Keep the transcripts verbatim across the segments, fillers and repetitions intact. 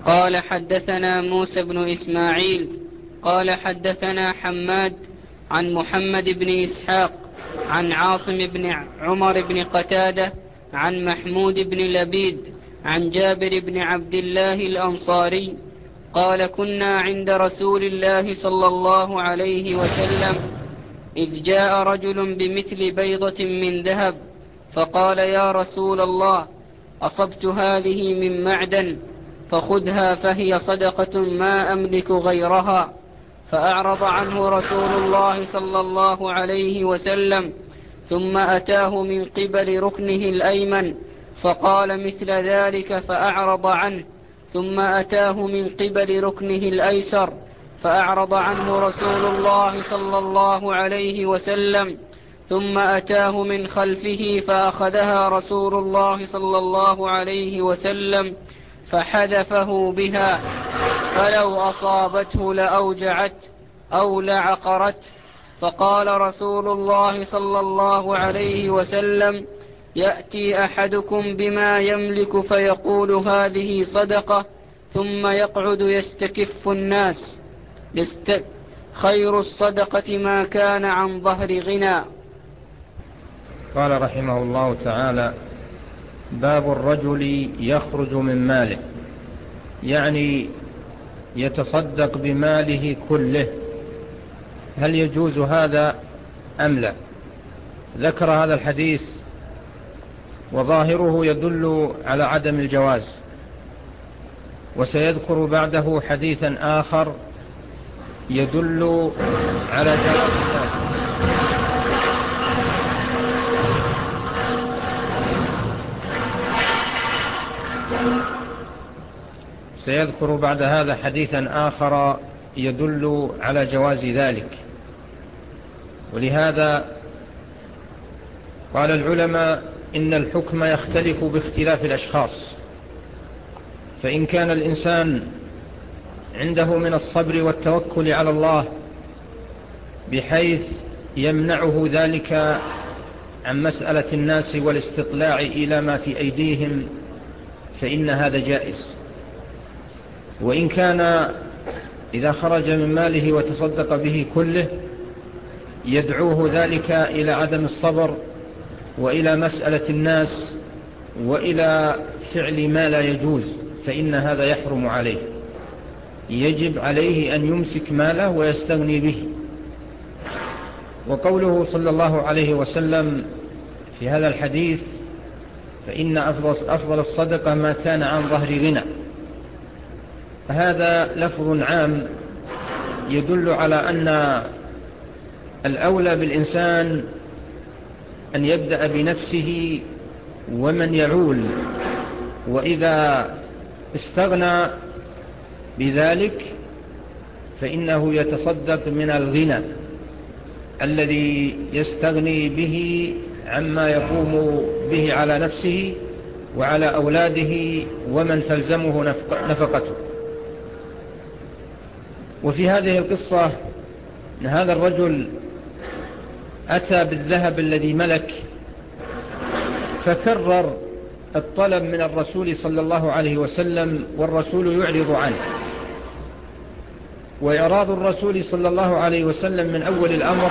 قال حدثنا موسى بن إسماعيل قال حدثنا حماد عن محمد بن إسحاق عن عاصم بن عمر بن قتادة عن محمود بن لبيد عن جابر بن عبد الله الأنصاري قال كنا عند رسول الله صلى الله عليه وسلم إذ جاء رجل بمثل بيضة من ذهب فقال يا رسول الله أصبت هذه من معدن فخذها فهي صدقة ما أملك غيرها. فأعرض عنه رسول الله صلى الله عليه وسلم ثم أتاه من قبل ركنه الأيمن فقال مثل ذلك فأعرض عنه ثم أتاه من قبل ركنه الأيسر فأعرض عنه رسول الله صلى الله عليه وسلم ثم أتاه من خلفه فأخذها رسول الله صلى الله عليه وسلم فحذفه بها فلو أصابته لأوجعت أو لعقرت. فقال رسول الله صلى الله عليه وسلم يأتي أحدكم بما يملك فيقول هذه صدقة ثم يقعد يستكف الناس يست... خير الصدقة ما كان عن ظهر غنى. قال رحمه الله تعالى باب الرجل يخرج من ماله، يعني يتصدق بماله كله، هل يجوز هذا أم لا؟ ذكر هذا الحديث وظاهره يدل على عدم الجواز، وسيذكر بعده حديثا آخر يدل على جواز ذلك. سيذكر بعد هذا حديثا آخر يدل على جواز ذلك. ولهذا قال العلماء إن الحكم يختلف باختلاف الأشخاص، فإن كان الإنسان عنده من الصبر والتوكل على الله بحيث يمنعه ذلك عن مسألة الناس والاستطلاع إلى ما في أيديهم فإن هذا جائز. وإن كان إذا خرج من ماله وتصدق به كله يدعوه ذلك إلى عدم الصبر وإلى مسألة الناس وإلى فعل ما لا يجوز، فإن هذا يحرم عليه، يجب عليه أن يمسك ماله ويستغني به. وقوله صلى الله عليه وسلم في هذا الحديث فإن أفضل الصدقة ما كان عن ظهر غنى، هذا لفظ عام يدل على أن الأولى بالإنسان أن يبدأ بنفسه ومن يعول، وإذا استغنى بذلك فإنه يتصدق من الغنى الذي يستغني به عما يقوم به على نفسه وعلى أولاده ومن تلزمه نفقته. وفي هذه القصة أن هذا الرجل أتى بالذهب الذي ملك فكرر الطلب من الرسول صلى الله عليه وسلم والرسول يعرض عنه. وإعراض الرسول صلى الله عليه وسلم من أول الأمر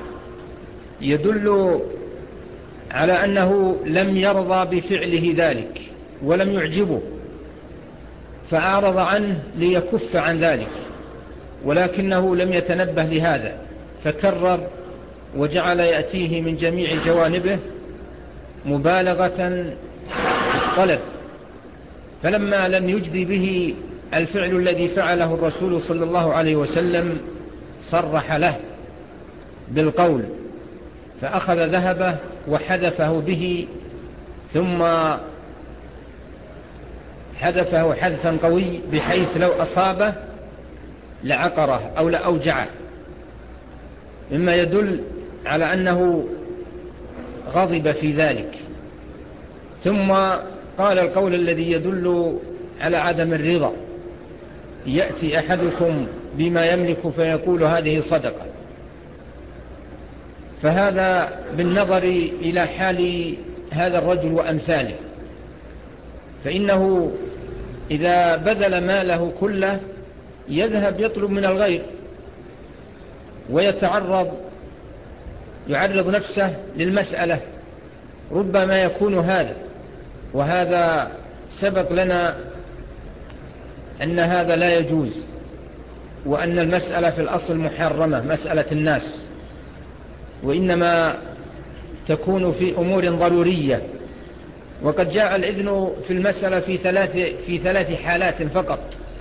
يدل على أنه لم يرضى بفعله ذلك ولم يعجبه، فأعرض عنه ليكف عن ذلك، ولكنه لم يتنبه لهذا فكرر وجعل يأتيه من جميع جوانبه مبالغة الطلب. فلما لم يجدي به الفعل الذي فعله الرسول صلى الله عليه وسلم صرح له بالقول، فأخذ ذهبه وحذفه به، ثم حذفه حذفا قوي بحيث لو أصابه لعقره أو لأوجعه، مما يدل على أنه غضب في ذلك. ثم قال القول الذي يدل على عدم الرضا: يأتي أحدكم بما يملك فيقول هذه صدقة. فهذا بالنظر إلى حال هذا الرجل وأمثاله، فإنه إذا بذل ماله كله يذهب يطلب من الغير ويتعرض يعرض نفسه للمسألة، ربما يكون هذا، وهذا سبق لنا أن هذا لا يجوز، وأن المسألة في الأصل محرمة، مسألة الناس، وإنما تكون في أمور ضرورية. وقد جاء الإذن في المسألة في ثلاث, في ثلاث حالات فقط: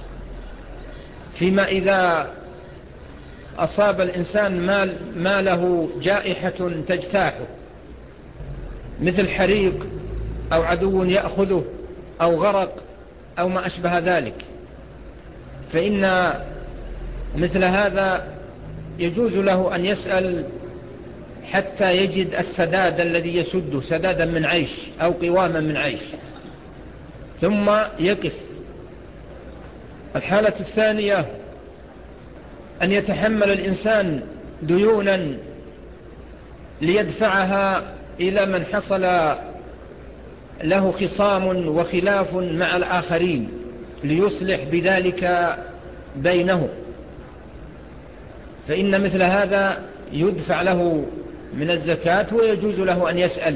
فيما إذا أصاب الإنسان مال ماله جائحة تجتاحه، مثل حريق أو عدو يأخذه أو غرق أو ما أشبه ذلك، فإن مثل هذا يجوز له أن يسأل حتى يجد السداد الذي يسده، سدادا من عيش أو قواما من عيش، ثم يقف. الحالة الثانية أن يتحمل الإنسان ديونا ليدفعها إلى من حصل له خصام وخلاف مع الآخرين ليصلح بذلك بينه، فإن مثل هذا يدفع له من الزكاة، ويجوز له أن يسأل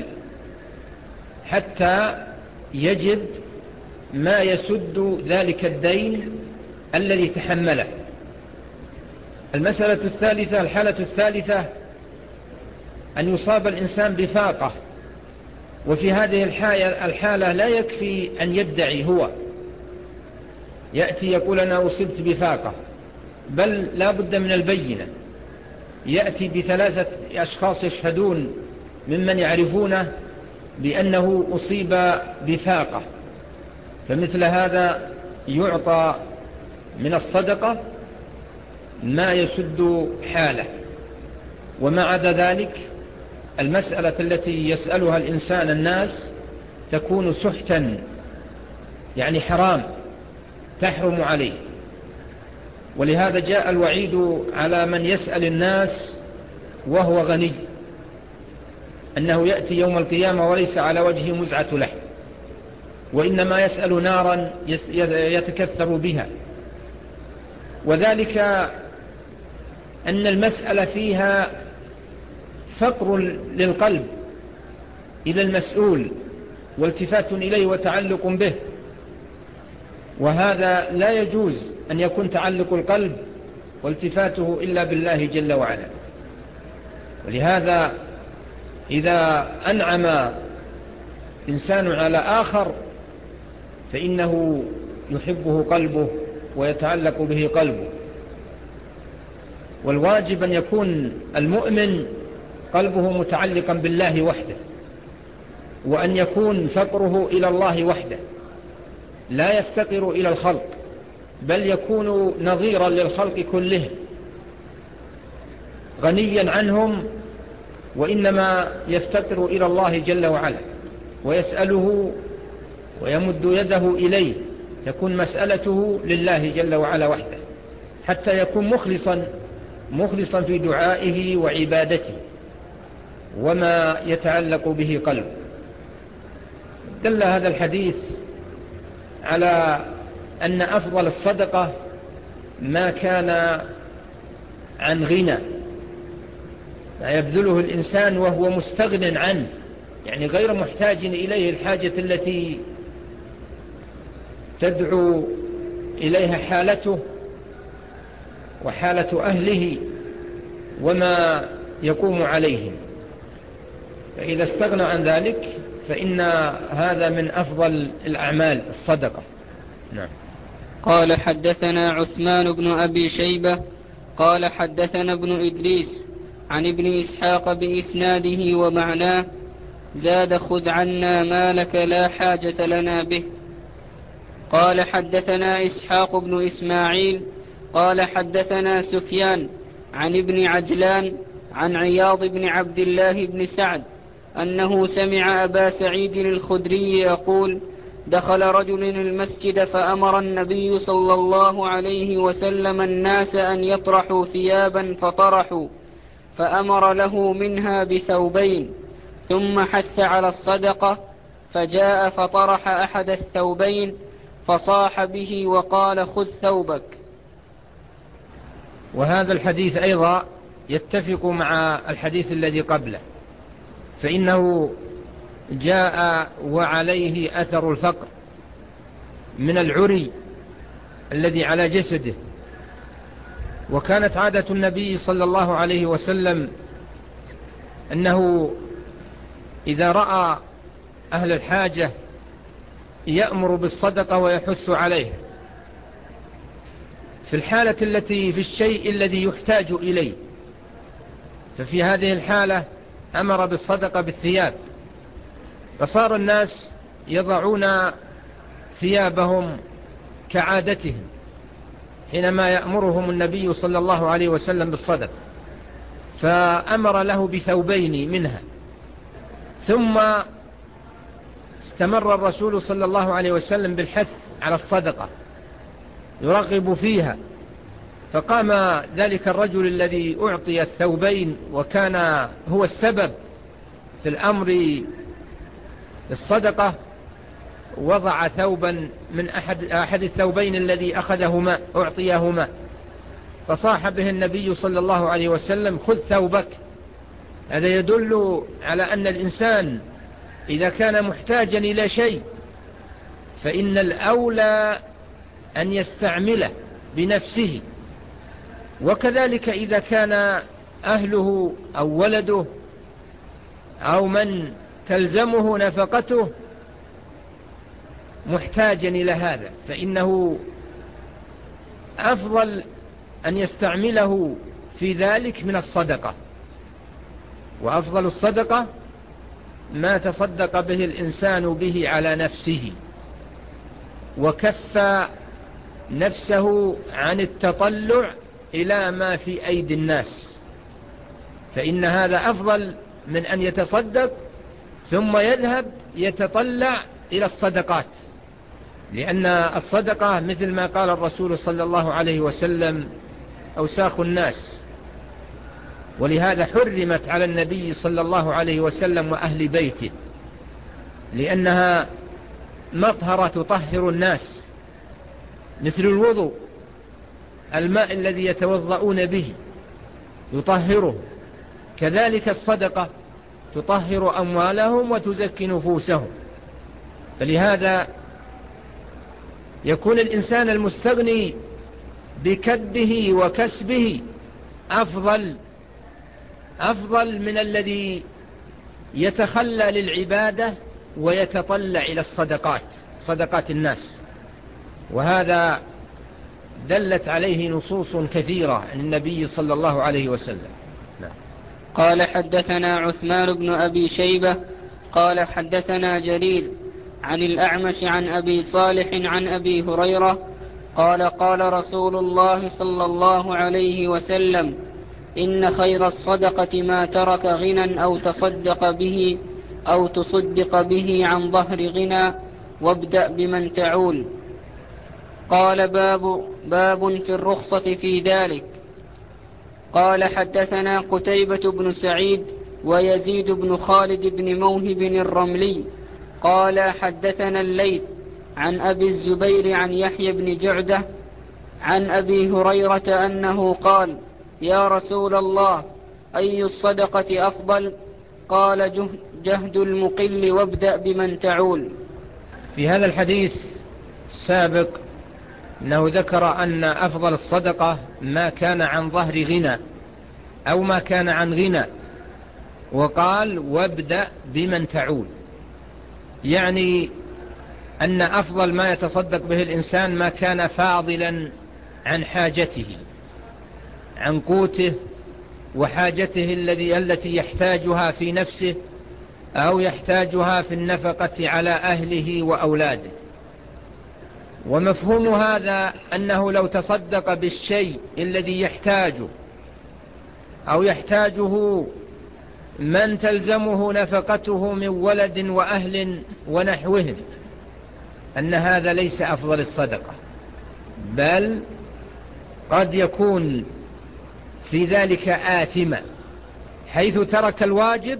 حتى يجد ما يسد ذلك الدين الذي تحمله. المسألة الثالثة الحالة الثالثة أن يصاب الإنسان بفاقة، وفي هذه الحالة لا يكفي أن يدعي هو يأتي يقول أنا أصبت بفاقة، بل لا بد من البينة، يأتي بثلاثة أشخاص يشهدون ممن يعرفونه بأنه أصيب بفاقة، فمثل هذا يعطى من الصدقة ما يسد حاله. وما عدا ذلك المسألة التي يسألها الإنسان الناس تكون سحتا، يعني حرام، تحرم عليه، ولهذا جاء الوعيد على من يسأل الناس وهو غني، أنه يأتي يوم القيامة وليس على وجهه مزعة لحم، وإنما يسأل نارا يتكثر بها. وذلك أن المسألة فيها فقر للقلب إلى المسؤول والتفات إليه وتعلق به، وهذا لا يجوز أن يكون تعلق القلب والتفاته إلا بالله جل وعلا. ولهذا إذا أنعم إنسان على آخر فإنه يحبه قلبه ويتعلق به قلبه، والواجب أن يكون المؤمن قلبه متعلقا بالله وحده، وأن يكون فقره إلى الله وحده، لا يفتقر إلى الخلق، بل يكون نظيرا للخلق كلهم، غنيا عنهم، وإنما يفتقر إلى الله جل وعلا ويسأله ويمد يده إليه، تكون مسألته لله جل وعلا وحده، حتى يكون مخلصا مخلصا في دعائه وعبادته وما يتعلق به قلبه. دل هذا الحديث على أن أفضل الصدقة ما كان عن غنى، ما يبذله الإنسان وهو مستغن عنه، يعني غير محتاج إليه الحاجة التي تدعو إليها حالته وحالة أهله وما يقوم عليهم، فإذا استغنى عن ذلك فإن هذا من أفضل الأعمال الصدقة. نعم. قال حدثنا عثمان بن أبي شيبة قال حدثنا ابن إدريس عن ابن إسحاق بإسناده ومعناه: زاد خذ عنا مالك لا حاجة لنا به. قال حدثنا إسحاق بن إسماعيل قال حدثنا سفيان عن ابن عجلان عن عياض بن عبد الله بن سعد أنه سمع أبا سعيد الخدري يقول: دخل رجل المسجد فأمر النبي صلى الله عليه وسلم الناس أن يطرحوا ثيابا فطرحوا، فأمر له منها بثوبين، ثم حث على الصدقة، فجاء فطرح أحد الثوبين، فصاح به وقال خذ ثوبك. وهذا الحديث أيضا يتفق مع الحديث الذي قبله، فإنه جاء وعليه أثر الفقر من العري الذي على جسده. وكانت عادة النبي صلى الله عليه وسلم أنه إذا رأى أهل الحاجة يأمر بالصدقة ويحث عليه في الحالة التي في الشيء الذي يحتاج إليه. ففي هذه الحالة أمر بالصدقة بالثياب، فصار الناس يضعون ثيابهم كعادتهم حينما يأمرهم النبي صلى الله عليه وسلم بالصدقة، فأمر له بثوبين منها. ثم استمر الرسول صلى الله عليه وسلم بالحث على الصدقة يرغب فيها، فقام ذلك الرجل الذي أعطي الثوبين وكان هو السبب في الأمر بالصدقة، وضع ثوبا من أحد, أحد الثوبين الذي أخذهما أعطيهما، فصاح به النبي صلى الله عليه وسلم خذ ثوبك. هذا يدل على أن الإنسان إذا كان محتاجا إلى شيء فإن الأولى أن يستعمله بنفسه، وكذلك إذا كان أهله أو ولده أو من تلزمه نفقته محتاجا إلى هذا فإنه أفضل أن يستعمله في ذلك من الصدقة. وأفضل الصدقة ما تصدق به الإنسان به على نفسه وكف نفسه عن التطلع إلى ما في أيدي الناس، فإن هذا أفضل من أن يتصدق ثم يذهب يتطلع إلى الصدقات، لأن الصدقة مثل ما قال الرسول صلى الله عليه وسلم أوساخ الناس، ولهذا حرمت على النبي صلى الله عليه وسلم وأهل بيته، لأنها مطهرة تطهر الناس، مثل الوضوء، الماء الذي يتوضؤون به يطهره، كذلك الصدقة تطهر أموالهم وتزكي نفوسهم. فلهذا يكون الإنسان المستغني بكده وكسبه أفضل أفضل من الذي يتخلى للعبادة ويتطلع إلى الصدقات صدقات الناس. وهذا دلت عليه نصوص كثيرة عن النبي صلى الله عليه وسلم. نعم. قال حدثنا عثمان بن أبي شيبة قال حدثنا جرير عن الأعمش عن أبي صالح عن أبي هريرة قال قال رسول الله صلى الله عليه وسلم إن خير الصدقة ما ترك غنى أو تصدق به أو تصدق به عن ظهر غنى وابدأ بمن تعول. قال باب, باب في الرخصة في ذلك. قال حدثنا قتيبة بن سعيد ويزيد بن خالد بن موهب الرملي قال حدثنا الليث عن أبي الزبير عن يحيى بن جعدة عن أبي هريرة أنه قال يا رسول الله أي الصدقة أفضل؟ قال جهد المقل وابدأ بمن تعول. في هذا الحديث السابق أنه ذكر أن أفضل الصدقة ما كان عن ظهر غنى أو ما كان عن غنى، وقال وابدأ بمن تعول، يعني أن أفضل ما يتصدق به الإنسان ما كان فاضلا عن حاجته، عن قوته وحاجته الذي التي يحتاجها في نفسه أو يحتاجها في النفقة على أهله وأولاده. ومفهوم هذا أنه لو تصدق بالشيء الذي يحتاجه أو يحتاجه من تلزمه نفقته من ولد وأهل ونحوهم أن هذا ليس أفضل الصدقة، بل قد يكون في ذلك آثما حيث ترك الواجب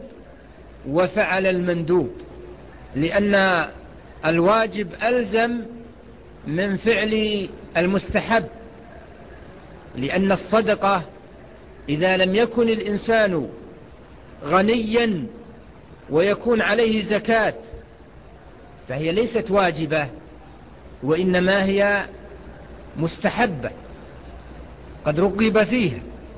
وفعل المندوب، لأن الواجب ألزم من فعل المستحب، لأن الصدقة إذا لم يكن الإنسان غنيا ويكون عليه زكاة فهي ليست واجبة، وإنما هي مستحبة قد رغب فيها.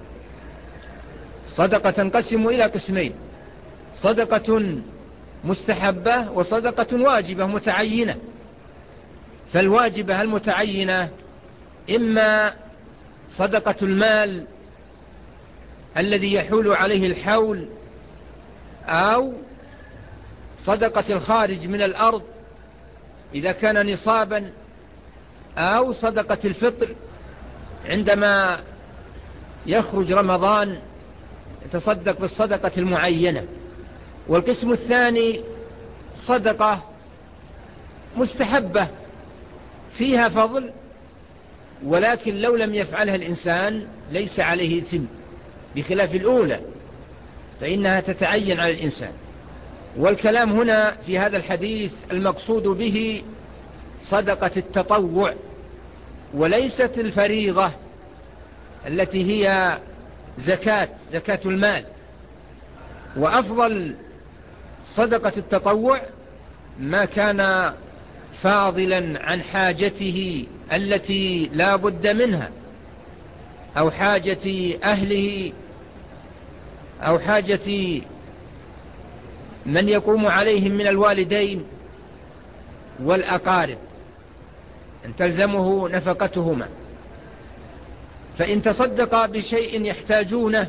صدقة تنقسم إلى قسمين: صدقة مستحبة وصدقة واجبة متعينة. فالواجبة المتعينة إما صدقة المال الذي يحول عليه الحول، أو صدقة الخارج من الأرض إذا كان نصابا، أو صدقة الفطر عندما يخرج رمضان يتصدق بالصدقة المعينة. والقسم الثاني صدقة مستحبة فيها فضل، ولكن لو لم يفعلها الإنسان ليس عليه إثم، بخلاف الأولى فإنها تتعين على الإنسان. والكلام هنا في هذا الحديث المقصود به صدقة التطوع وليست الفريضة التي هي زكاة زكاة المال. وأفضل صدقة التطوع ما كان فاضلا عن حاجته التي لا بد منها، أو حاجة أهله، أو حاجة من يقوم عليهم من الوالدين والأقارب أن تلزمه نفقتهما. فإن تصدق بشيء يحتاجونه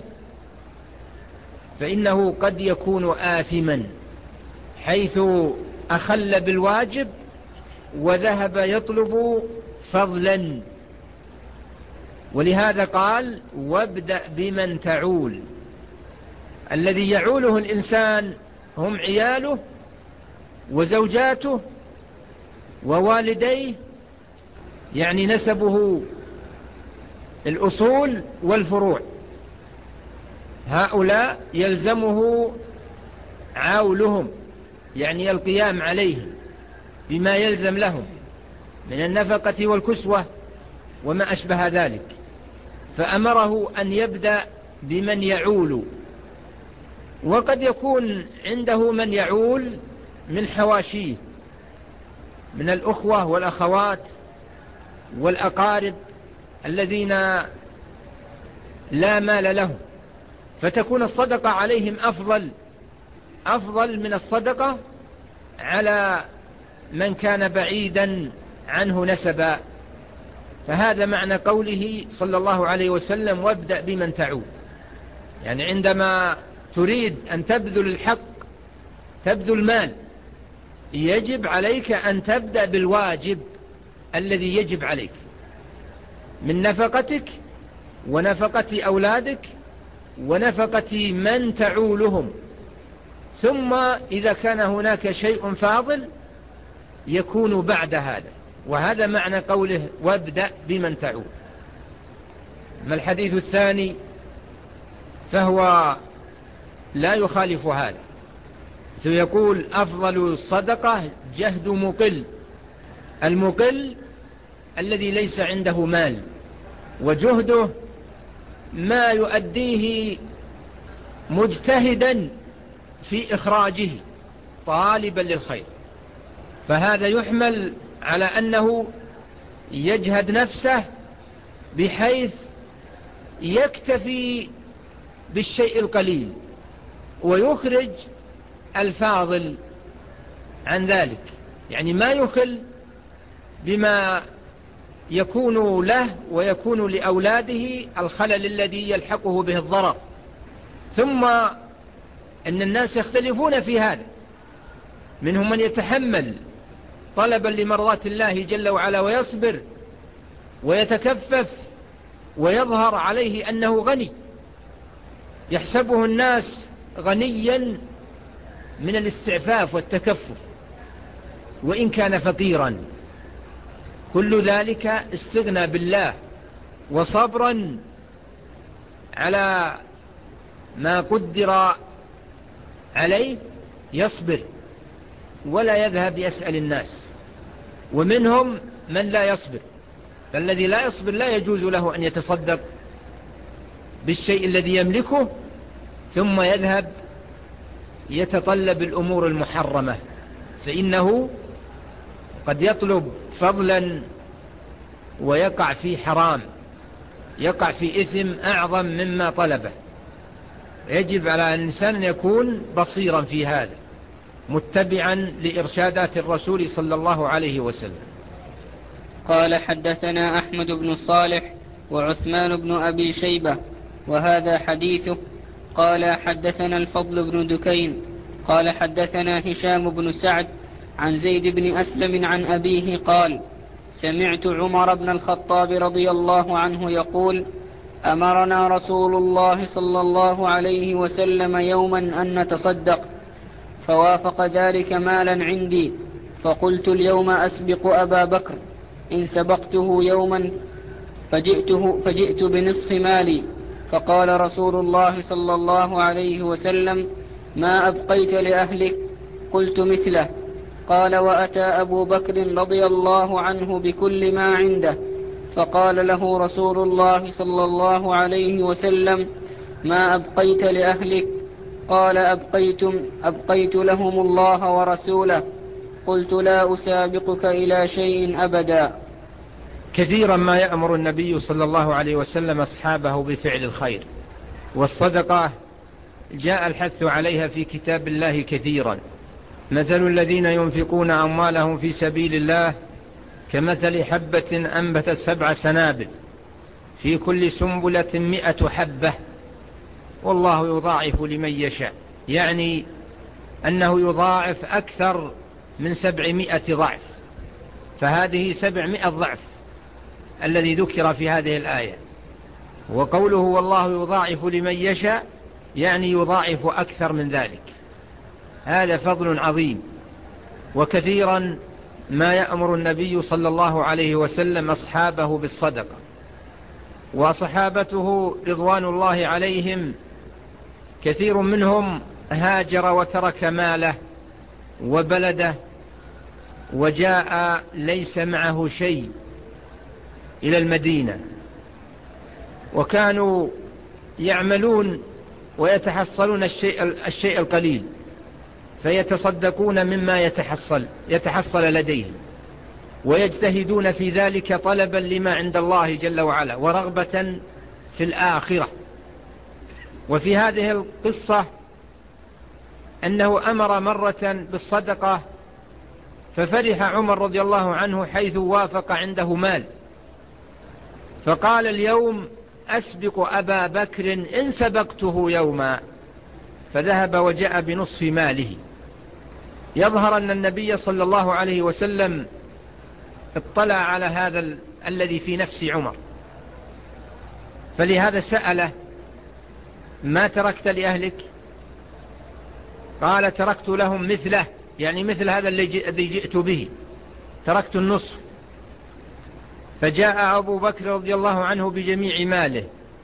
فإنه قد يكون آثما، حيث أخل بالواجب وذهب يطلب فضلا. ولهذا قال: وابدأ بمن تعول. الذي يعوله الإنسان هم عياله وزوجاته ووالديه، يعني نسبه الأصول والفروع، هؤلاء يلزمه عولهم، يعني القيام عليهم بما يلزم لهم من النفقة والكسوة وما أشبه ذلك. فأمره أن يبدأ بمن يعول. وقد يكون عنده من يعول من حواشيه، من الأخوة والأخوات والأقارب الذين لا مال لهم، فتكون الصدقة عليهم أفضل أفضل من الصدقة على من كان بعيدا عنه نسبا. فهذا معنى قوله صلى الله عليه وسلم: وابدأ بمن تعول. يعني عندما تريد أن تبذل الحق، تبذل مال، يجب عليك أن تبدأ بالواجب الذي يجب عليك من نفقتك ونفقة أولادك ونفقة من تعولهم، ثم إذا كان هناك شيء فاضل يكون بعد هذا. وهذا معنى قوله: وابدأ بمن تعول. ما الحديث الثاني فهو لا يخالف هذا، فيقول: أفضل الصدقة جهد مقل. المقل الذي ليس عنده مال، وجهده ما يؤديه مجتهدا في إخراجه طالبا للخير، فهذا يحمل على أنه يجهد نفسه بحيث يكتفي بالشيء القليل ويخرج الفاضل عن ذلك، يعني ما يخل بما يكون له ويكون لأولاده الخلل الذي يلحقه به الضرر. ثم أن الناس يختلفون في هذا، منهم من يتحمل طلبا لمرضات الله جل وعلا ويصبر ويتكفف ويظهر عليه أنه غني، يحسبه الناس غنيا من الاستعفاف والتكفف وإن كان فقيرا. كل ذلك استغنى بالله وصبرا على ما قدر عليه، يصبر ولا يذهب يسأل الناس. ومنهم من لا يصبر، فالذي لا يصبر لا يجوز له أن يتصدق بالشيء الذي يملكه ثم يذهب يتطلب الأمور المحرمة، فإنه قد يطلب فضلا ويقع في حرام، يقع في إثم أعظم مما طلبه. يجب على الإنسان أن يكون بصيرا في هذا، متبعا لإرشادات الرسول صلى الله عليه وسلم. قال حدثنا أحمد بن صالح وعثمان بن أبي شيبة وهذا حديثه. قال حدثنا الفضل بن دكين قال حدثنا هشام بن سعد عن زيد بن أسلم عن أبيه قال سمعت عمر بن الخطاب رضي الله عنه يقول أمرنا رسول الله صلى الله عليه وسلم يوما أن نتصدق، فوافق ذلك مالا عندي، فقلت اليوم أسبق أبا بكر، إن سبقته يوما فجئته فجئت بنصف مالي، فقال رسول الله صلى الله عليه وسلم ما أبقيت لأهلك؟ قلت مثله. قال وأتى أبو بكر رضي الله عنه بكل ما عنده، فقال له رسول الله صلى الله عليه وسلم ما أبقيت لأهلك؟ قال أبقيتم أبقيت لهم الله ورسوله. قلت لا أسابقك إلى شيء أبدا. كثيرا ما يأمر النبي صلى الله عليه وسلم أصحابه بفعل الخير، والصدقة جاء الحث عليها في كتاب الله كثيرا. مثل الذين ينفقون أموالهم في سبيل الله كمثل حبة أنبتت سبع سنابل في كل سنبلة مئة حبة والله يضاعف لمن يشاء، يعني أنه يضاعف أكثر من سبعمائة ضعف، فهذه سبعمائة ضعف الذي ذكر في هذه الآية. وقوله والله يضاعف لمن يشاء يعني يضاعف أكثر من ذلك. هذا فضل عظيم. وكثيرا ما يأمر النبي صلى الله عليه وسلم أصحابه بالصدقة، وصحابته رضوان الله عليهم كثير منهم هاجر وترك ماله وبلده وجاء ليس معه شيء إلى المدينة، وكانوا يعملون ويتحصلون الشيء, الشيء القليل فيتصدقون مما يتحصل, يتحصل لديهم، ويجتهدون في ذلك طلبا لما عند الله جل وعلا ورغبة في الآخرة. وفي هذه القصة أنه أمر مرة بالصدقة ففرح عمر رضي الله عنه حيث وافق عنده مال، فقال اليوم أسبق أبا بكر إن سبقته يوما، فذهب وجاء بنصف ماله. يظهر أن النبي صلى الله عليه وسلم اطلع على هذا ال... الذي في نفس عمر، فلهذا سأله ما تركت لأهلك؟ قال تركت لهم مثله، يعني مثل هذا الذي جئت به، تركت النصف. فجاء أبو بكر رضي الله عنه بجميع ماله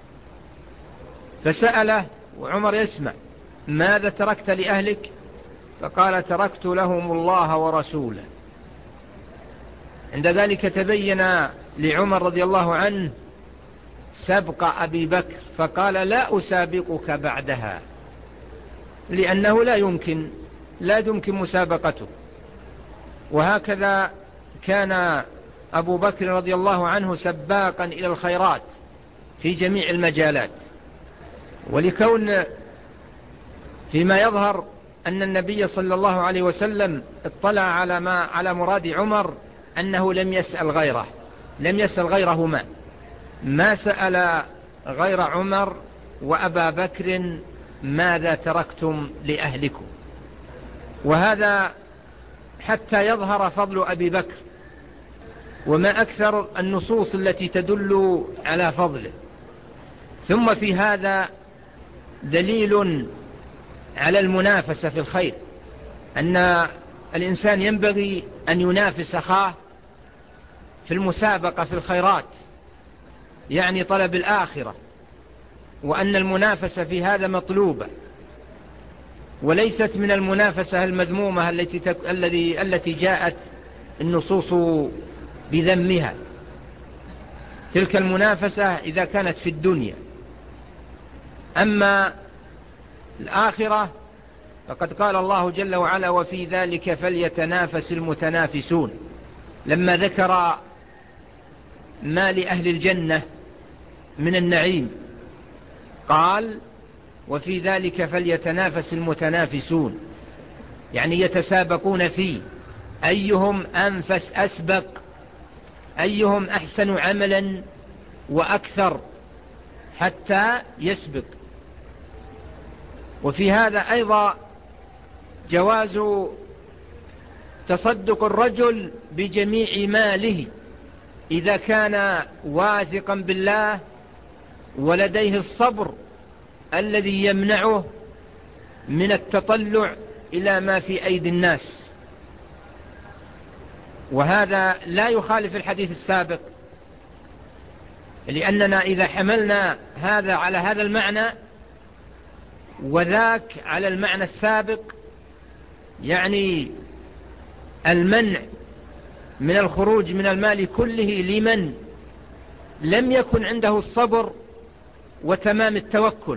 فسأله وعمر يسمع ماذا تركت لأهلك؟ فقال تركت لهم الله ورسوله. عند ذلك تبين لعمر رضي الله عنه سبق أبي بكر، فقال لا أسابقك بعدها، لأنه لا يمكن لا يمكن مسابقته. وهكذا كان أبو بكر رضي الله عنه سباقا إلى الخيرات في جميع المجالات. ولكون فيما يظهر أن النبي صلى الله عليه وسلم اطلع على ما على مراد عمر أنه لم يسأل غيره لم يسأل غيرهما، ما سأل غير عمر وأبا بكر ماذا تركتم لأهلكم. وهذا حتى يظهر فضل أبي بكر، وما أكثر النصوص التي تدل على فضله. ثم في هذا دليل على المنافسة في الخير، أن الإنسان ينبغي أن ينافس أخاه في المسابقة في الخيرات، يعني طلب الآخرة، وأن المنافسة في هذا مطلوبة، وليست من المنافسة المذمومة التي التي التي جاءت النصوص بذمها. تلك المنافسة إذا كانت في الدنيا. أما الآخرة فقد قال الله جل وعلا: وفي ذلك فليتنافس المتنافسون، لما ذكر ما لأهل الجنة من النعيم قال: وفي ذلك فليتنافس المتنافسون، يعني يتسابقون فيه، أيهم أنفس أسبق، أيهم أحسن عملا وأكثر حتى يسبق. وفي هذا أيضا جواز تصدق الرجل بجميع ماله إذا كان واثقا بالله ولديه الصبر الذي يمنعه من التطلع إلى ما في أيدي الناس. وهذا لا يخالف الحديث السابق، لأننا إذا حملنا هذا على هذا المعنى وذاك على المعنى السابق، يعني المنع من الخروج من المال كله لمن لم يكن عنده الصبر وتمام التوكل،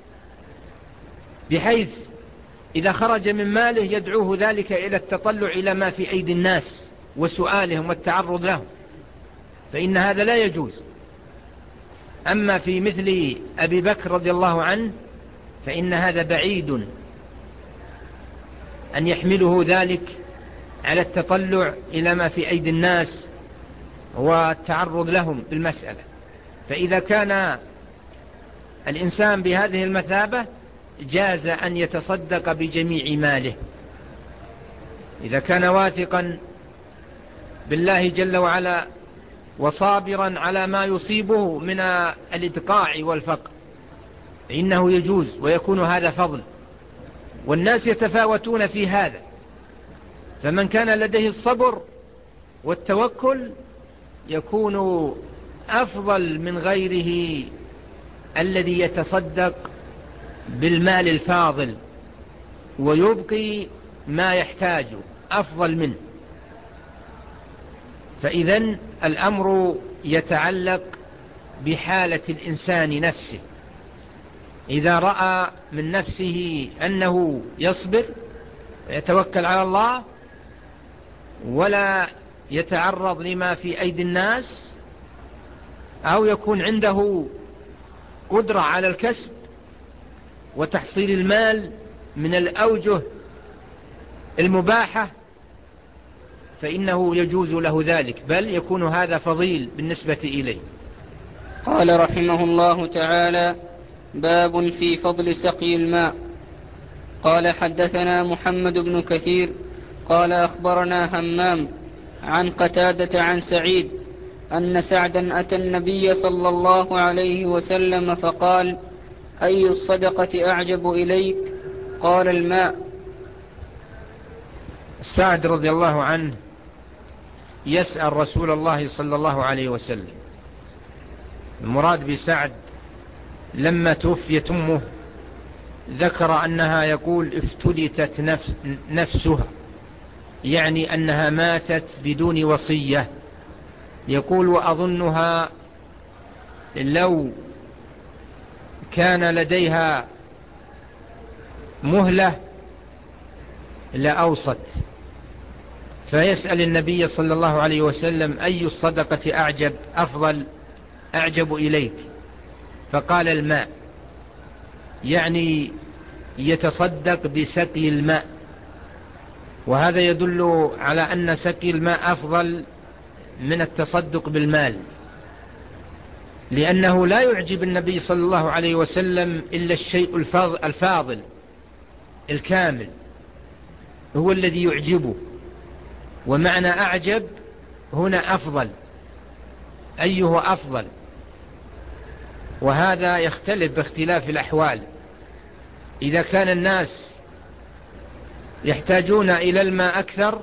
بحيث إذا خرج من ماله يدعوه ذلك إلى التطلع إلى ما في أيدي الناس وسؤالهم والتعرض لهم، فإن هذا لا يجوز. أما في مثل أبي بكر رضي الله عنه فإن هذا بعيد أن يحمله ذلك على التطلع إلى ما في أيدي الناس والتعرض لهم بالمسألة. فإذا كان الإنسان بهذه المثابة جاز أن يتصدق بجميع ماله إذا كان واثقا بالله جل وعلا وصابرا على ما يصيبه من الإدقاع والفقر، إنه يجوز ويكون هذا فضل. والناس يتفاوتون في هذا، فمن كان لديه الصبر والتوكل يكون أفضل من غيره الذي يتصدق بالمال الفاضل ويبقي ما يحتاج، أفضل منه. فإذن الأمر يتعلق بحالة الإنسان نفسه، إذا رأى من نفسه أنه يصبر ويتوكل على الله ولا يتعرض لما في أيدي الناس، أو يكون عنده قدرة على الكسب وتحصيل المال من الأوجه المباحة، فإنه يجوز له ذلك، بل يكون هذا فضيل بالنسبة إليه. قال رحمه الله تعالى: باب في فضل سقي الماء. قال: حدثنا محمد بن كثير قال أخبرنا همام عن قتادة عن سعيد أن سعدا أتى النبي صلى الله عليه وسلم فقال: أي الصدقة أعجب إليك؟ قال: الماء. سعد رضي الله عنه يسأل رسول الله صلى الله عليه وسلم. المراد بسعد لما توفيت أمه ذكر أنها يقول افتلتت نفس نفسها، يعني أنها ماتت بدون وصية. يقول: وأظنها لو كان لديها مهلة لأوصت. فيسأل النبي صلى الله عليه وسلم: أي الصدقة أعجب أفضل أعجب إليك؟ فقال: الماء، يعني يتصدق بسقي الماء. وهذا يدل على أن سقي الماء أفضل من التصدق بالمال، لأنه لا يعجب النبي صلى الله عليه وسلم إلا الشيء الفاضل الكامل هو الذي يعجبه. ومعنى أعجب هنا أفضل، أيه أفضل. وهذا يختلف باختلاف الأحوال. إذا كان الناس يحتاجون إلى الماء أكثر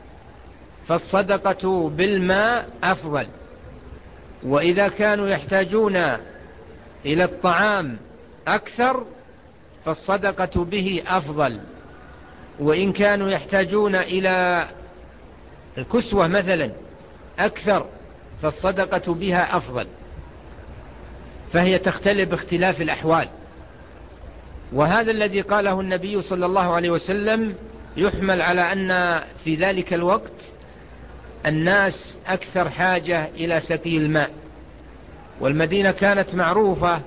فالصدقة بالماء أفضل، وإذا كانوا يحتاجون إلى الطعام أكثر فالصدقة به أفضل، وإن كانوا يحتاجون إلى الكسوة مثلا أكثر فالصدقة بها أفضل، فهي تختلف باختلاف الأحوال. وهذا الذي قاله النبي صلى الله عليه وسلم يحمل على أن في ذلك الوقت الناس أكثر حاجة إلى سقي الماء، والمدينة كانت معروفة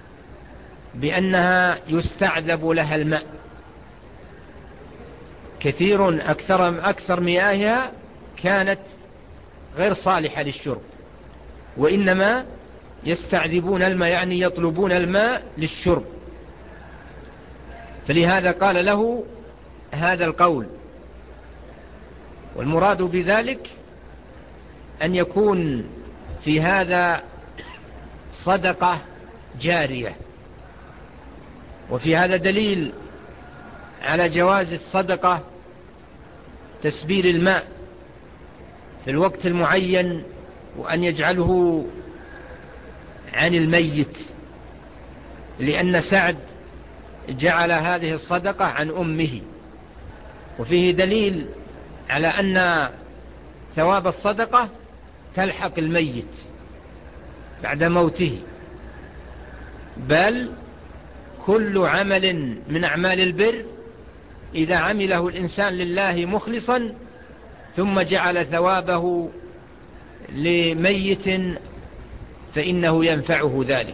بأنها يستعذب لها الماء، كثير أكثر, أكثر مياهها كانت غير صالحة للشرب، وإنما يستعذبون الماء، يعني يطلبون الماء للشرب. فلهذا قال له هذا القول. والمراد بذلك أن يكون في هذا صدقة جارية. وفي هذا دليل على جواز الصدقة تسبيل الماء في الوقت المعين، وأن يجعله عن الميت، لأن سعد جعل هذه الصدقة عن أمه. وفيه دليل على أن ثواب الصدقة تلحق الميت بعد موته، بل كل عمل من أعمال البر إذا عمله الإنسان لله مخلصا ثم جعل ثوابه لميت فإنه ينفعه ذلك،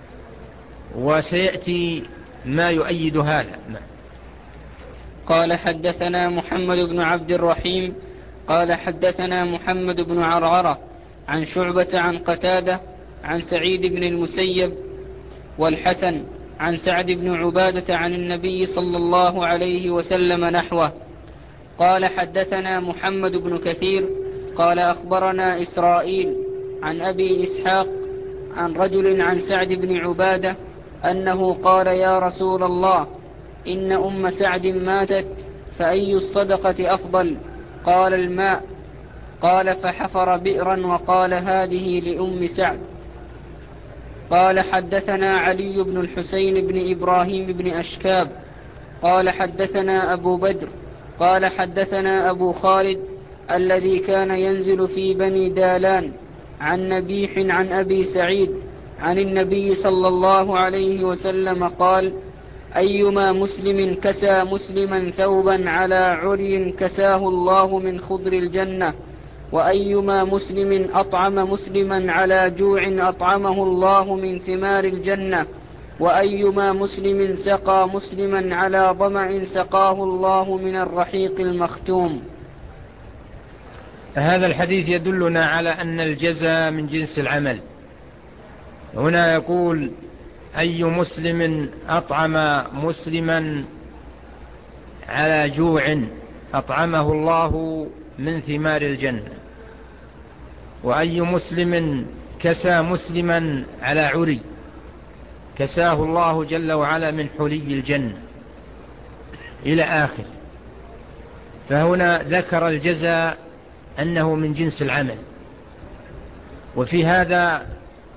وسيأتي ما يؤيد هذا. قال حدثنا محمد بن عبد الرحيم قال حدثنا محمد بن عرعرة عن شعبة عن قتادة عن سعيد بن المسيب والحسن عن سعد بن عبادة عن النبي صلى الله عليه وسلم نحوه. قال حدثنا محمد بن كثير قال أخبرنا إسرائيل عن أبي إسحاق عن رجل عن سعد بن عبادة أنه قال يا رسول الله إن أم سعد ماتت فأي الصدقة أفضل؟ قال الماء. قال فحفر بئرا وقال هذه لأم سعد. قال حدثنا علي بن الحسين بن إبراهيم بن أشكاب قال حدثنا أبو بدر قال حدثنا أبو خالد الذي كان ينزل في بني دالان عن نبيح عن أبي سعيد عن النبي صلى الله عليه وسلم قال أيما مسلم كسى مسلما ثوبا على عري كساه الله من خضر الجنة، وأيما مسلم أطعم مسلما على جوع أطعمه الله من ثمار الجنة، وأيما مسلم سقى مسلما على ظمأ سقاه الله من الرحيق المختوم. هذا الحديث يدلنا على أن الجزاء من جنس العمل. هنا يقول أي مسلم أطعم مسلما على جوع أطعمه الله من ثمار الجنة، وأي مسلم كسى مسلما على عري كساه الله جل وعلا من حلي الجنة إلى آخر. فهنا ذكر الجزاء أنه من جنس العمل. وفي هذا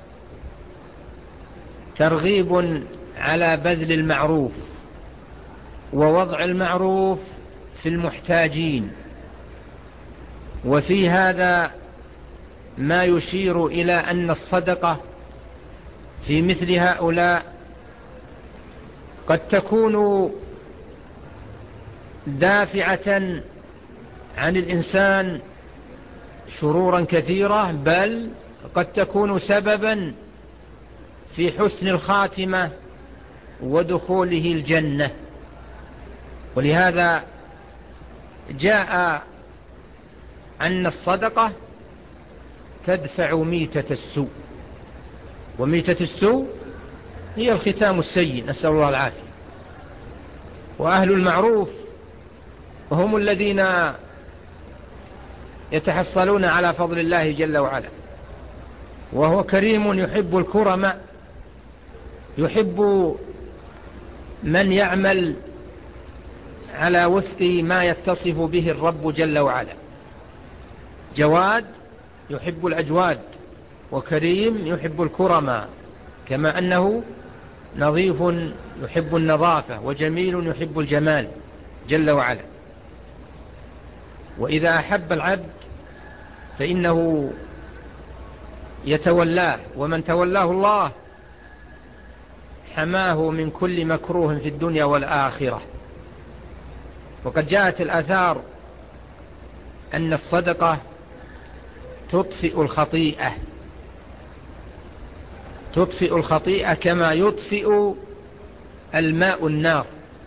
ترغيب على بذل المعروف ووضع المعروف في المحتاجين، وفي هذا ما يشير إلى أن الصدقة في مثل هؤلاء قد تكون دافعة عن الإنسان شرورا كثيرة، بل قد تكون سببا في حسن الخاتمة ودخوله الجنة. ولهذا جاء أن الصدقة تدفع ميتة السوء، وميتة السوء هي الختام السيء، نسأل الله العافية. وأهل المعروف هم الذين يتحصلون على فضل الله جل وعلا، وهو كريم يحب الكرماء، يحب من يعمل على وفق ما يتصف به الرب جل وعلا. جواد يحب الأجواد، وكريم يحب الكرماء، كما أنه نظيف يحب النظافة، وجميل يحب الجمال جل وعلا. وإذا أحب العبد فإنه يتولاه، ومن تولاه الله حماه من كل مكروه في الدنيا والآخرة. وقد جاءت الآثار أن الصدقة تطفئ الخطيئة تطفئ الخطيئة كما يطفئ الماء النار.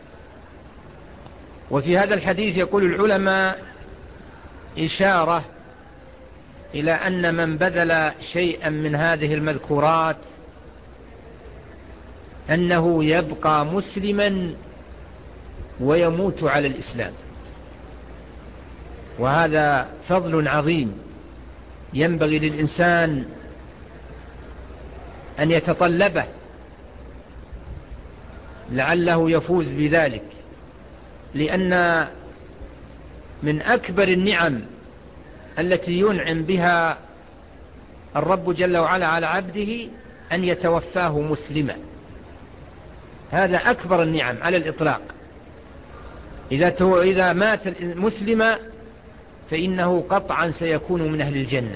وفي هذا الحديث يقول العلماء إشارة إلى أن من بذل شيئا من هذه المذكورات أنه يبقى مسلما ويموت على الإسلام، وهذا فضل عظيم ينبغي للإنسان أن يتطلبه لعله يفوز بذلك، لأن من أكبر النعم التي ينعم بها الرب جل وعلا على عبده أن يتوفاه مسلما. هذا أكبر النعم على الإطلاق. إذا إذا مات مسلما فإنه قطعا سيكون من أهل الجنة،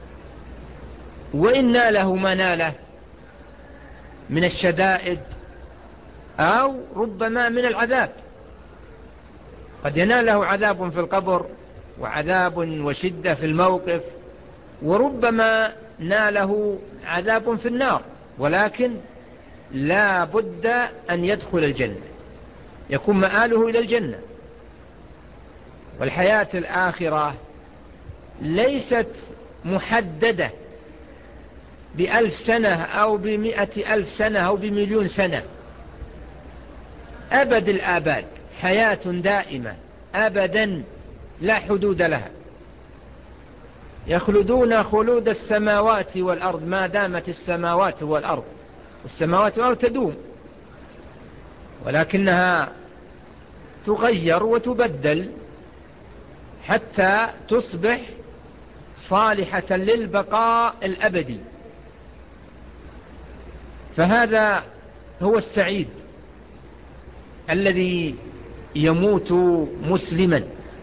وإن ناله ما ناله من الشدائد أو ربما من العذاب. قد يناله عذاب في القبر وعذاب وشدة في الموقف، وربما ناله عذاب في النار، ولكن لا بد أن يدخل الجنة، يكون مآله إلى الجنة. والحياة الآخرة ليست محددة بألف سنة أو بمئة ألف سنة أو بمليون سنة، أبد الآباد، حياة دائمة أبدا لا حدود لها، يخلدون خلود السماوات والأرض ما دامت السماوات والأرض، والسماوات والأرض تدوم، ولكنها تغير وتبدل حتى تصبح صالحة للبقاء الأبدي. فهذا هو السعيد الذي يموت مسلما.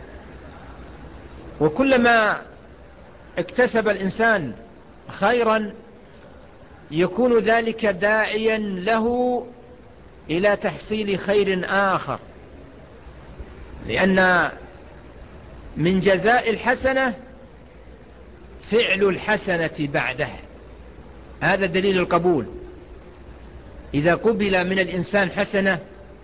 وكلما اكتسب الإنسان خيرا يكون ذلك داعيا له إلى تحصيل خير آخر، لأن من جزاء الحسنة فعل الحسنة بعدها. هذا دليل القبول. إذا قبل من الإنسان حسنة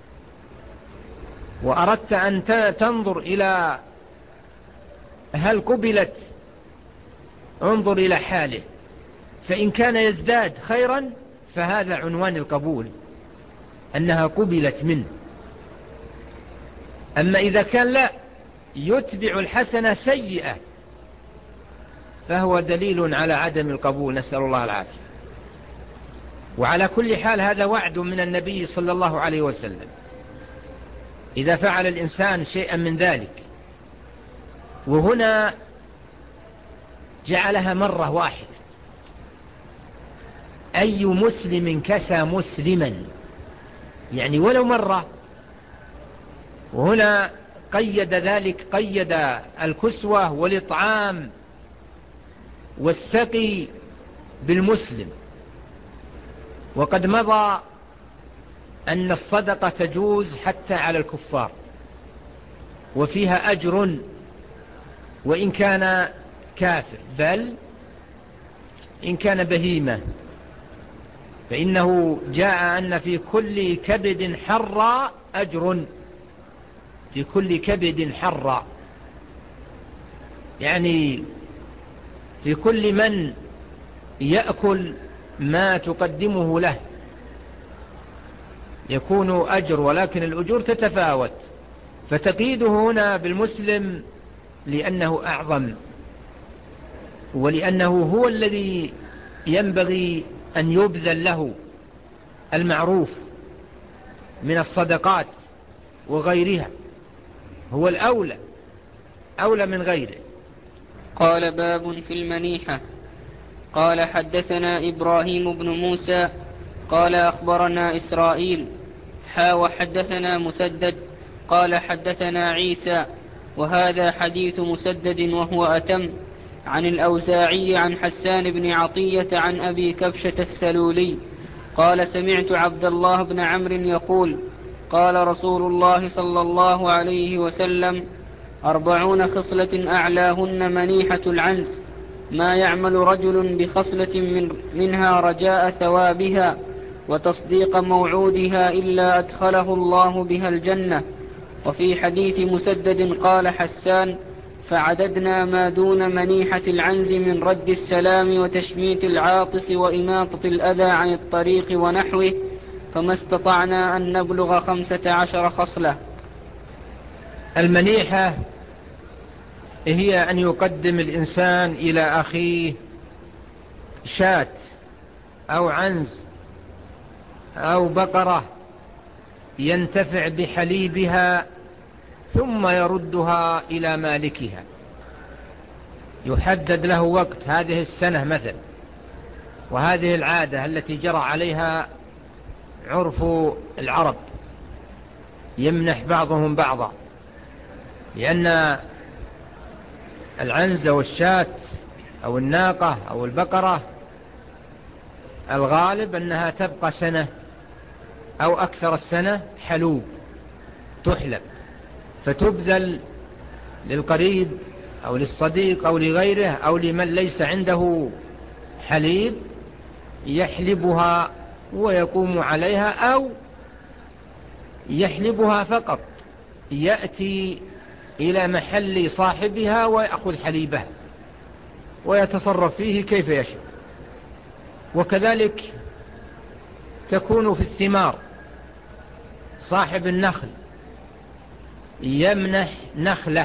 وأردت أن تنظر إلى هل قبلت، انظر إلى حاله، فإن كان يزداد خيرا فهذا عنوان القبول، أنها قبلت منه. أما إذا كان لا يتبع الحسنة سيئة فهو دليل على عدم القبول، نسأل الله العافية. وعلى كل حال هذا وعد من النبي صلى الله عليه وسلم، إذا فعل الإنسان شيئا من ذلك، وهنا جعلها مرة واحدة، أي مسلم كسى مسلما، يعني ولو مرة. وهنا قيد ذلك، قيد الكسوة والإطعام والسقي بالمسلم. وقد مضى أن الصدقة تجوز حتى على الكفار، وفيها أجر وإن كان كافر، بل إن كان بهيمة، فإنه جاء أن في كل كبد حرى أجر، في كل كبد حرى، يعني في كل من يأكل ما تقدمه له يكون أجر، ولكن الأجور تتفاوت. فتقيده هنا بالمسلم لأنه أعظم، ولأنه هو الذي ينبغي أن يبذل له المعروف من الصدقات وغيرها، هو الأولى، أولى من غيره. قال باب في المنيحة. قال حدثنا إبراهيم بن موسى قال أخبرنا إسرائيل حا وحدثنا مسدد قال حدثنا عيسى، وهذا حديث مسدد وهو أتم، عن الأوزاعي عن حسان بن عطية عن أبي كبشة السلولي قال سمعت عبد الله بن عمرو يقول قال رسول الله صلى الله عليه وسلم أربعون خصلة أعلاهن منيحة العنز ما يعمل رجل بخصلة من منها رجاء ثوابها وتصديق موعودها إلا أدخله الله بها الجنة. وفي حديث مسدد قال حسان فعددنا ما دون منيحة العنز من رد السلام وتشميت العاطس وإماطة الأذى عن الطريق ونحوه فما استطعنا أن نبلغ خمسة عشر خصلة. المنيحة هي أن يقدم الإنسان إلى أخيه شاة أو عنز أو بقرة ينتفع بحليبها ثم يردها إلى مالكها. يحدد له وقت هذه السنة مثل، وهذه العادة التي جرى عليها عرف العرب يمنح بعضهم بعضا، لأن العنز أو الشاة أو الناقة أو البقرة الغالب أنها تبقى سنة أو أكثر السنة حلوب تحلب، فتبذل للقريب أو للصديق أو لغيره أو لمن ليس عنده حليب يحلبها ويقوم عليها، أو يحلبها فقط يأتي إلى محل صاحبها ويأخذ حليبها ويتصرف فيه كيف يشاء. وكذلك تكون في الثمار، صاحب النخل يمنح نخلة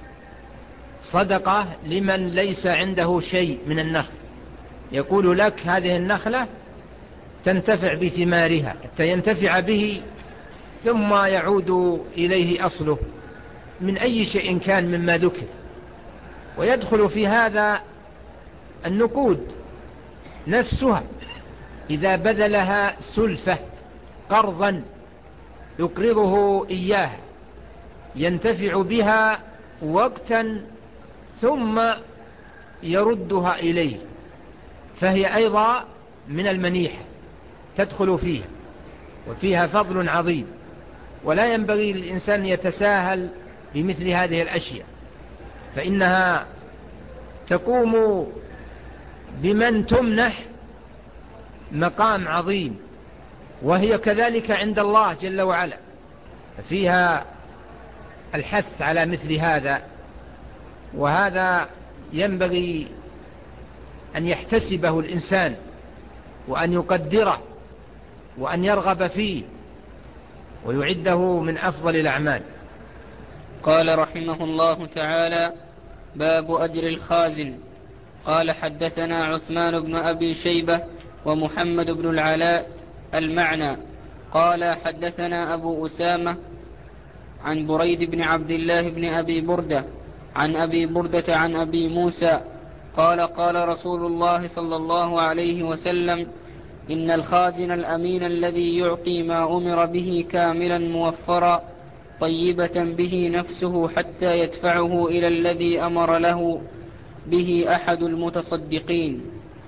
صدقة لمن ليس عنده شيء من النخل، يقول لك هذه النخلة تنتفع بثمارها حتى ينتفع به ثم يعود إليه أصله من أي شيء كان مما ذكر. ويدخل في هذا النقود نفسها إذا بذلها سلفة قرضا يقرضه إياها ينتفع بها وقتا ثم يردها إليه، فهي أيضا من المنيحة تدخل فيها وفيها فضل عظيم. ولا ينبغي للإنسان يتساهل بمثل هذه الأشياء، فإنها تقوم بمن تمنح مقام عظيم، وهي كذلك عند الله جل وعلا، فيها الحث على مثل هذا. وهذا ينبغي أن يحتسبه الإنسان وأن يقدره وأن يرغب فيه ويعده من أفضل الأعمال. قال رحمه الله تعالى: باب أجر الخازن. قال حدثنا عثمان بن أبي شيبة ومحمد بن العلاء المعنى. قال حدثنا أبو أسامة عن بريد بن عبد الله بن أبي بردة عن أبي بردة عن أبي موسى قال قال رسول الله صلى الله عليه وسلم: إن الخازن الأمين الذي يعطي ما أمر به كاملا موفرا طيبة به نفسه حتى يدفعه إلى الذي أمر له به أحد المتصدقين.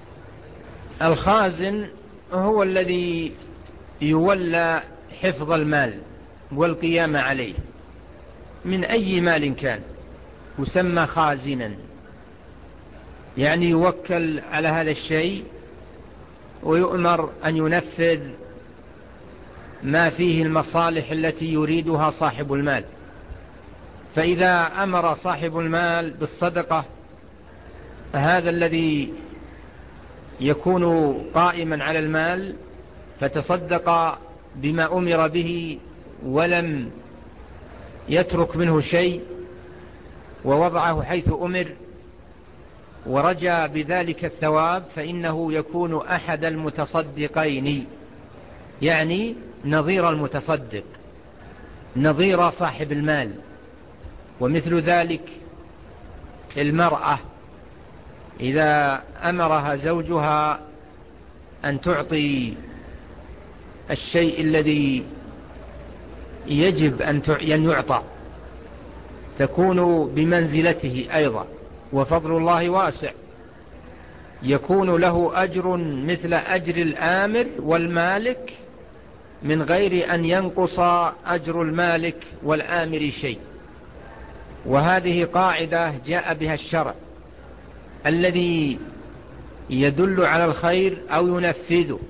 الخازن هو الذي يولى حفظ المال والقيام عليه من أي مال كان، يسمى خازنا، يعني يوكل على هذا الشيء ويؤمر أن ينفذ ما فيه المصالح التي يريدها صاحب المال. فإذا أمر صاحب المال بالصدقة، هذا الذي يكون قائما على المال فتصدق بما أمر به ولم يترك منه شيء ووضعه حيث أمر ورجى بذلك الثواب، فإنه يكون أحد المتصدقين، يعني نظير المتصدق، نظير صاحب المال. ومثل ذلك المرأة إذا أمرها زوجها أن تعطي الشيء الذي يجب أن يعطى تكون بمنزلته أيضا، وفضل الله واسع، يكون له أجر مثل أجر الآمر والمالك من غير أن ينقص أجر المالك والآمر شيء. وهذه قاعدة جاء بها الشرع، الذي يدل على الخير أو ينفذه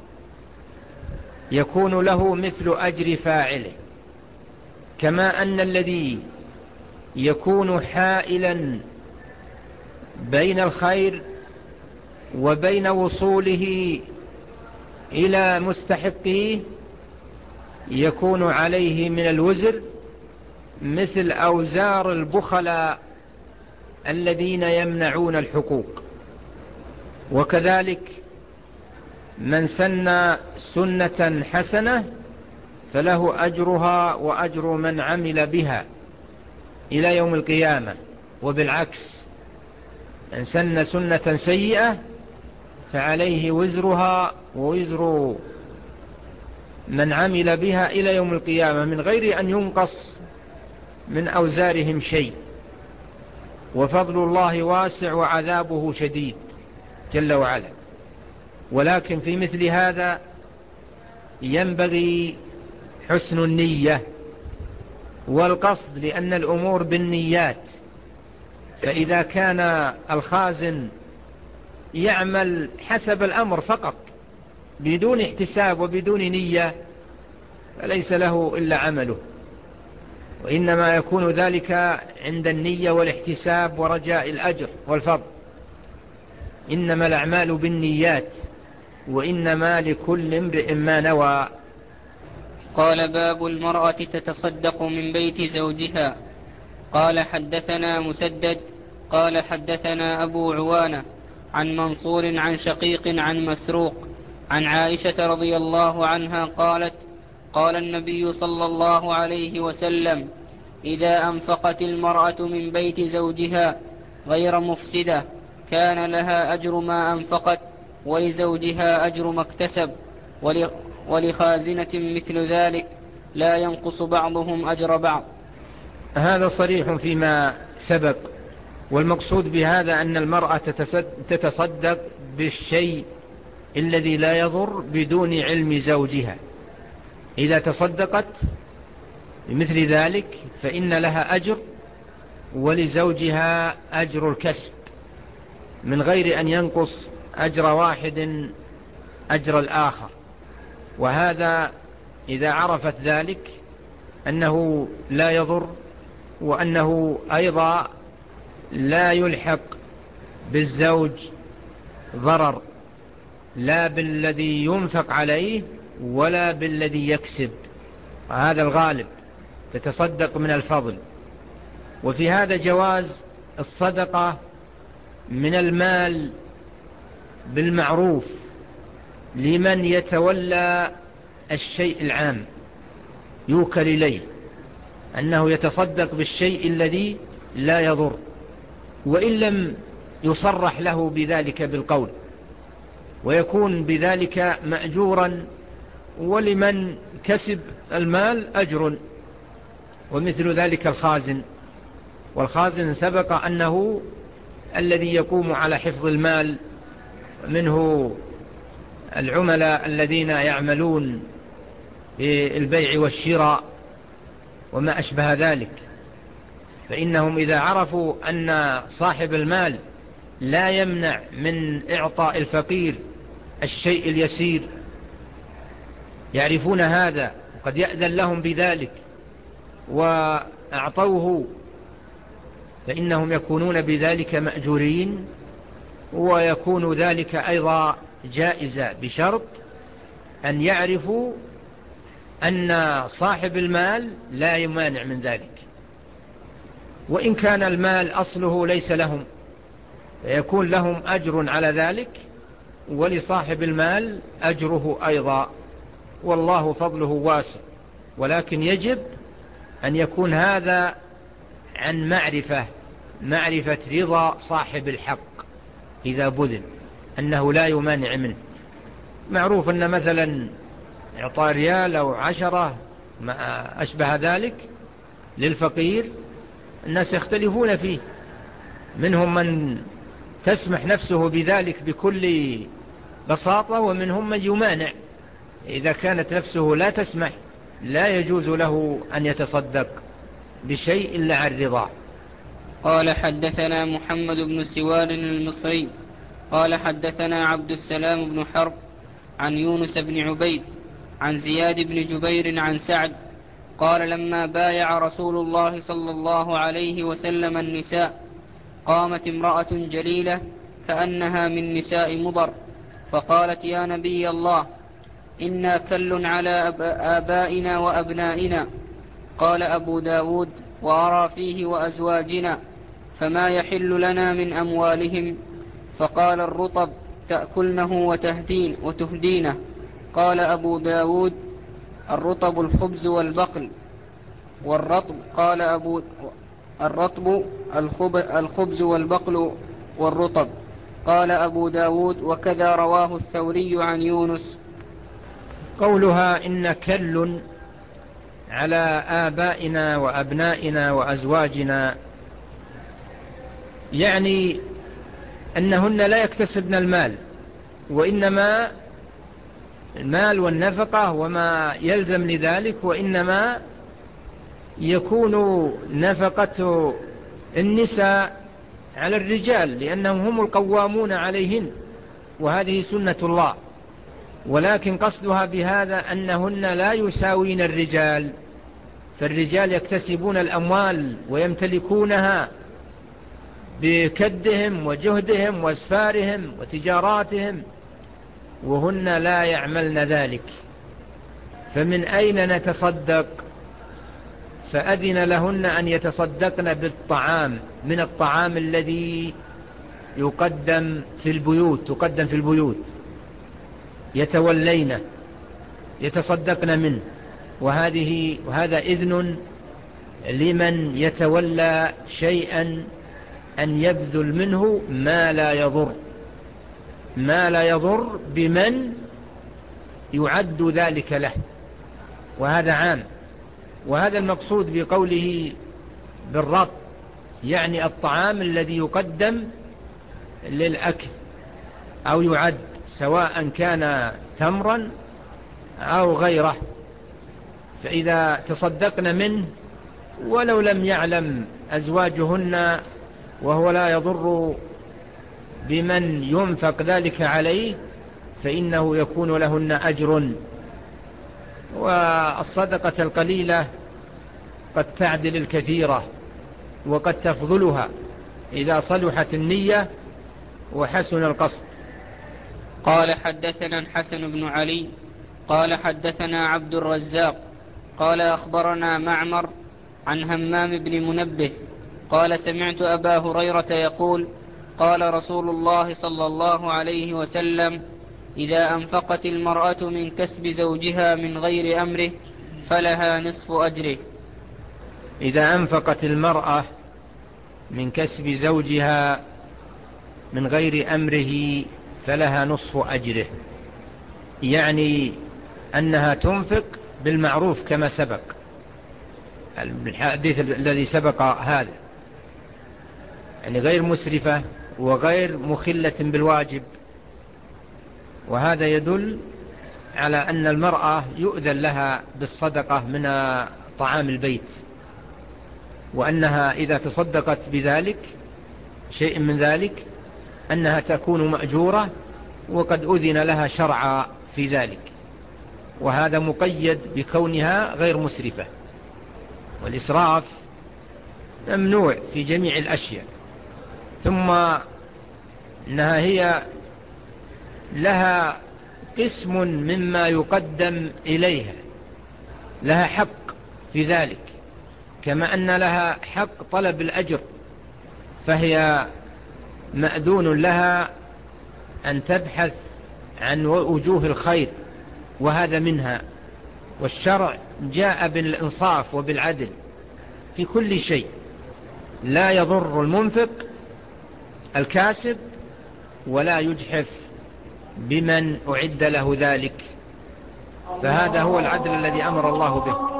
يكون له مثل أجر فاعله، كما أن الذي يكون حائلا بين الخير وبين وصوله إلى مستحقه يكون عليه من الوزر مثل أوزار البخلاء الذين يمنعون الحقوق. وكذلك من سن سنة حسنة فله أجرها وأجر من عمل بها إلى يوم القيامة، وبالعكس من سن سنة سيئة فعليه وزرها ووزر من عمل بها إلى يوم القيامة من غير أن ينقص من أوزارهم شيء. وفضل الله واسع وعذابه شديد جل وعلا. ولكن في مثل هذا ينبغي حسن النية والقصد، لأن الأمور بالنيات. فإذا كان الخازن يعمل حسب الأمر فقط بدون احتساب وبدون نية فليس له إلا عمله، وإنما يكون ذلك عند النية والاحتساب ورجاء الأجر والفضل. إنما الأعمال بالنيات وإنما لكل امرئ ما نوى. قال: باب المرأة تتصدق من بيت زوجها. قال: حدثنا مسدد قال حدثنا أبو عوانة عن منصور عن شقيق عن مسروق عن عائشة رضي الله عنها قالت: قال النبي صلى الله عليه وسلم: إذا أنفقت المرأة من بيت زوجها غير مفسدة كان لها أجر ما أنفقت ولزوجها أجر ما اكتسب ولخازنة مثل ذلك لا ينقص بعضهم أجر بعض. هذا صريح فيما سبق، والمقصود بهذا أن المرأة تتصدق بالشيء الذي لا يضر بدون علم زوجها. إذا تصدقت بمثل ذلك فإن لها أجر ولزوجها أجر الكسب من غير أن ينقص أجر واحد أجر الآخر. وهذا إذا عرفت ذلك أنه لا يضر، وأنه أيضا لا يلحق بالزوج ضرر لا بالذي ينفق عليه ولا بالذي يكسب، هذا الغالب، تتصدق من الفضل. وفي هذا جواز الصدقة من المال بالمعروف لمن يتولى الشيء العام يوكل إليه، أنه يتصدق بالشيء الذي لا يضر، وإن لم يصرح له بذلك بالقول، ويكون بذلك مأجورا، ولمن كسب المال أجر. ومثل ذلك الخازن، والخازن سبق أنه الذي يقوم على حفظ المال، منه العملاء الذين يعملون في البيع والشراء وما أشبه ذلك، فإنهم إذا عرفوا أن صاحب المال لا يمنع من إعطاء الفقير الشيء اليسير، يعرفون هذا وقد يأذن لهم بذلك وأعطوه، فإنهم يكونون بذلك مأجورين، ويكون ذلك أيضا جائزة بشرط أن يعرفوا أن صاحب المال لا يمانع من ذلك. وإن كان المال أصله ليس لهم فيكون لهم أجر على ذلك، ولصاحب المال أجره أيضا، والله فضله واسع. ولكن يجب أن يكون هذا عن معرفة معرفة رضا صاحب الحق إذا بذل، أنه لا يمانع منه. معروف أن مثلا إعطاء ريال أو عشرة ما أشبه ذلك للفقير الناس يختلفون فيه، منهم من تسمح نفسه بذلك بكل بساطة، ومنهم من يمانع. إذا كانت نفسه لا تسمح لا يجوز له أن يتصدق بشيء إلا عن رضاه. قال حدثنا محمد بن سوار المصري قال حدثنا عبد السلام بن حرب عن يونس بن عبيد عن زياد بن جبير عن سعد قال لما بايع رسول الله صلى الله عليه وسلم النساء قامت امرأة جليلة كأنها من نساء مضر فقالت يا نبي الله إنا كل على آبائنا وأبنائنا. قال أبو داود وأرى فيه وأزواجنا فما يحل لنا من أموالهم. فقال الرطب تأكلنه وتهدين وتهدينه. قال أبو داود الرطب الخبز والبقل والرطب قال أبو الرطب الخبز والبقل والرطب. قال أبو داود وكذا رواه الثوري عن يونس. قولها إن كل على آبائنا وأبنائنا وأزواجنا يعني أنهن لا يكتسبن المال، وإنما المال والنفقة وما يلزم لذلك، وإنما يكون نفقة النساء على الرجال لأنهم هم القوامون عليهن، وهذه سنة الله. ولكن قصدها بهذا أنهن لا يساوين الرجال، فالرجال يكتسبون الأموال ويمتلكونها بكدهم وجهدهم واسفارهم وتجاراتهم، وهن لا يعملن ذلك. فمن أين نتصدق؟ فأذن لهن أن يتصدقن بالطعام، من الطعام الذي يقدم في البيوت تقدم في البيوت يتولين يتصدقن منه. وهذه وهذا إذن لمن يتولى شيئا أن يبذل منه ما لا يضر ما لا يضر بمن يعد ذلك له، وهذا عام. وهذا المقصود بقوله بالرط، يعني الطعام الذي يقدم للأكل أو يعد، سواء كان تمرا أو غيره. فإذا تصدقن منه ولو لم يعلم أزواجهن وهو لا يضر بمن ينفق ذلك عليه، فإنه يكون لهن أجر. والصدقة القليلة قد تعدل الكثيرة وقد تفضلها إذا صلحت النية وحسن القصد. قال حدثنا الحسن بن علي قال حدثنا عبد الرزاق قال أخبرنا معمر عن همام بن منبه قال سمعت أبا هريرة يقول قال رسول الله صلى الله عليه وسلم إذا أنفقت المرأة من كسب زوجها من غير أمره فلها نصف أجره. إذا أنفقت المرأة من كسب زوجها من غير أمره فلها نصف أجره، يعني أنها تنفق بالمعروف كما سبق الحديث الذي سبق هذا، يعني غير مسرفة وغير مخلة بالواجب. وهذا يدل على أن المرأة يؤذن لها بالصدقة من طعام البيت، وأنها إذا تصدقت بذلك شيء من ذلك أنها تكون مأجورة، وقد أذن لها شرعا في ذلك. وهذا مقيد بكونها غير مسرفة، والإسراف ممنوع في جميع الأشياء. ثم إنها هي لها قسم مما يقدم إليها، لها حق في ذلك، كما أن لها حق طلب الأجر، فهي مأذون لها أن تبحث عن وجوه الخير، وهذا منها. والشرع جاء بالإنصاف وبالعدل في كل شيء، لا يضر المنفق الكاسب ولا يجحف بمن أعد له ذلك، فهذا هو العدل الذي أمر الله به.